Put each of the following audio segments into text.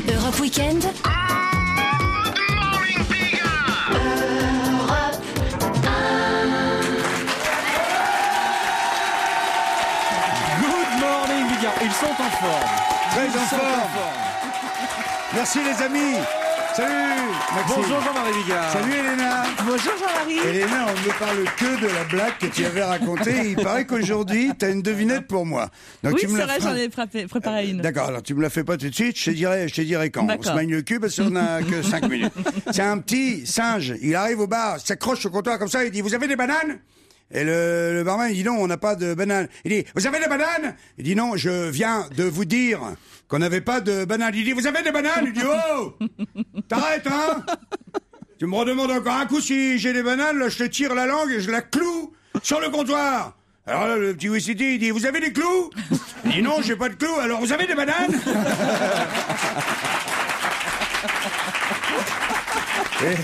Europe Weekend. Ils sont en forme. Très en forme. Merci les amis. Salut Maxime. Bonjour Jean-Marie Bigard. Salut Elena. Bonjour Jean-Marie. Elena, on ne parle que de la blague que tu avais racontée. Il paraît qu'aujourd'hui, tu as une devinette pour moi. Donc, Oui, tu me c'est la vrai, feras- j'en ai Préparé une. D'accord, alors tu me la fais pas tout de suite, je te dirai quand. On D'accord. se magne le cul parce qu'on n'a que 5 minutes. C'est un petit singe, il arrive au bar, s'accroche au comptoir comme ça, il dit « Vous avez des bananes ?» Et le barman, il dit « Non, on n'a pas de bananes. » Il dit « Vous avez des bananes ?» Il dit « Non, je viens de vous dire qu'on n'avait pas de bananes. » Il dit « Vous avez des bananes ?» Il dit « Oh, t'arrêtes, hein? Tu me redemandes encore un coup si j'ai des bananes, là, je te tire la langue et je la cloue sur le comptoir. » Alors là, le petit Wissity, il dit « Vous avez des clous ?» Il dit « Non, j'ai pas de clous. Alors, vous avez des bananes ?» Et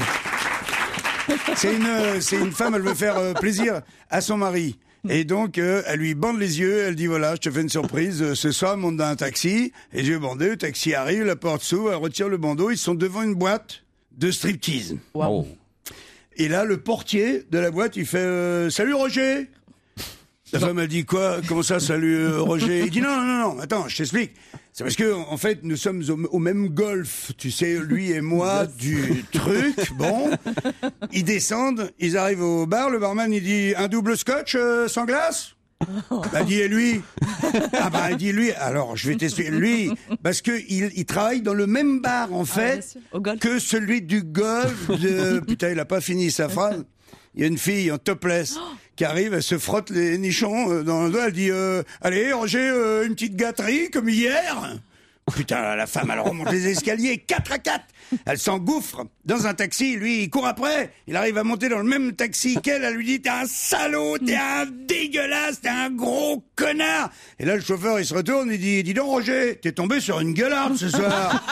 c'est une femme, elle veut faire plaisir à son mari. Et donc, elle lui bande les yeux, elle dit, voilà, je te fais une surprise, ce soir, monte dans un taxi, et je vais bander, le taxi arrive, la porte s'ouvre, elle retire le bandeau, ils sont devant une boîte de striptease. Wow. Et là, le portier de la boîte, il fait, salut Roger. La femme, elle dit quoi? Comment ça, salut Roger? Il dit non, attends, je t'explique. C'est parce que, en fait, nous sommes au même golf, tu sais, lui et moi, du truc. Bon, ils descendent, ils arrivent au bar, le barman, il dit, un double scotch sans glace? Bah, dit, et lui? Ah bah, il dit, lui, alors, je vais t'expliquer, lui, parce que il travaille dans le même bar, en fait, bien sûr. Au golf. que celui du golf de... Putain, il a pas fini sa phrase. Il y a une fille en topless qui arrive, elle se frotte les nichons dans le doigt, elle dit allez Roger, une petite gâterie comme hier. Putain, la femme, elle remonte les escaliers 4 à 4. Elle s'engouffre dans un taxi, lui il court après, il arrive à monter dans le même taxi qu'elle, elle lui dit t'es un salaud, t'es un dégueulasse, t'es un gros connard. Et là le chauffeur il se retourne, il dit dis donc Roger, t'es tombé sur une gueularde ce soir.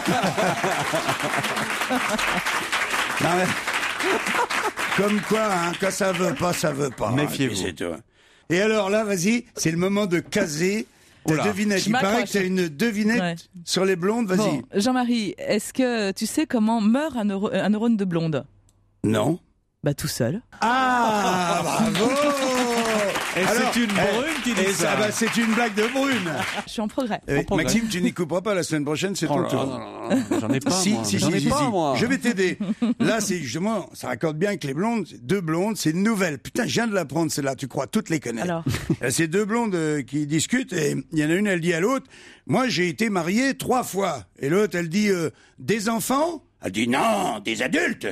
Non, mais... Comme quoi, hein, quand ça veut pas, ça veut pas. Méfiez-vous. Et puis c'est tout. Et alors là, vas-y, c'est le moment de caser ta Oula. devinette. Je Il paraît m'accroche. que t'as une devinette Ouais. sur les blondes, vas-y. Bon, Jean-Marie, est-ce que tu sais comment meurt un neurone de blonde? Non. Bah tout seul. Ah, bravo. Et Alors, c'est une brune qui dit ça. Bah, c'est une blague de brune. Je suis en progrès. progrès. Maxime, tu n'y couperas pas la semaine prochaine, c'est Oh ton là tour. là, j'en ai pas, Si, moi. si, J'en si, ai si, pas, si. moi. Je vais t'aider. Là, c'est justement, ça raccorde bien avec les blondes. C'est deux blondes, c'est une nouvelle. Putain, je viens de l'apprendre, celle-là. Tu crois toutes les connaître. Alors. C'est deux blondes qui discutent et il y en a une, elle dit à l'autre, moi, j'ai été mariée 3 fois. Et l'autre, elle dit, des enfants? Elle dit, non, des adultes.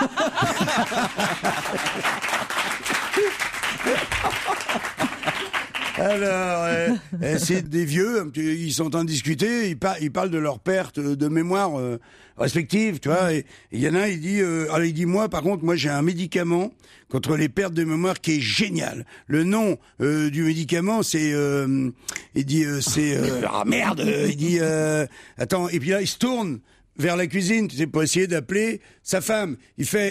Alors, c'est des vieux, ils sont en train de discuter, ils parlent de leur perte de mémoire respective, tu vois. Et il y en a un, il dit, moi, par contre, moi, j'ai un médicament contre les pertes de mémoire qui est génial. Le nom du médicament, c'est, ah merde, il dit, attends, et puis là, il se tourne vers la cuisine, tu sais, pour essayer d'appeler sa femme. Il fait,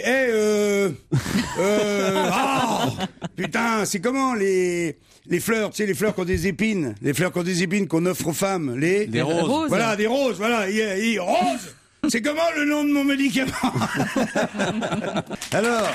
putain, c'est comment les fleurs, tu sais, les fleurs qui ont des épines, qu'on offre aux femmes, les roses. Voilà, des roses, voilà, roses. C'est comment le nom de mon médicament? Alors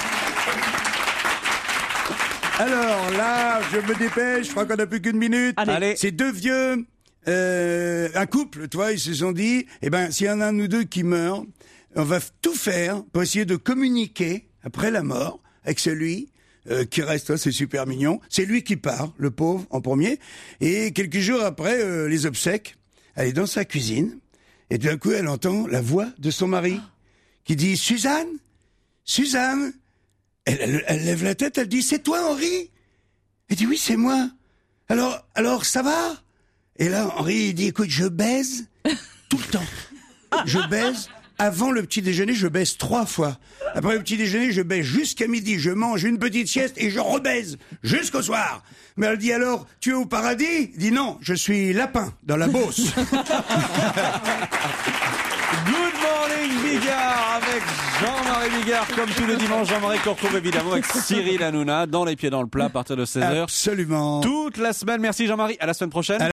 là, je me dépêche, je crois qu'on n'a plus qu'une minute. Allez. C'est deux vieux, un couple, tu vois, ils se sont dit, s'il y en a un ou deux qui meurent, on va tout faire pour essayer de communiquer après la mort avec celui qui reste, c'est super mignon. C'est lui qui part, le pauvre, en premier. Et quelques jours après les obsèques, elle est dans sa cuisine, et tout d'un coup, elle entend la voix de son mari, qui dit, Suzanne. Elle lève la tête, elle dit, c'est toi, Henri? Elle dit, oui, c'est moi. Alors, ça va? Et là, Henri, il dit, écoute, je baise tout le temps. Je baise. Avant le petit déjeuner, je baise 3 fois. Après le petit déjeuner, je baise jusqu'à midi. Je mange une petite sieste et je rebaise jusqu'au soir. Mais elle dit alors, tu es au paradis? Il dit non, je suis lapin dans la Beauce. Good morning Bigard avec Jean-Marie Bigard, comme tous les dimanches. Jean-Marie qu'on retrouve évidemment avec Cyril Hanouna dans Les Pieds dans le Plat à partir de 16h. Absolument. Toute la semaine. Merci Jean-Marie, à la semaine prochaine.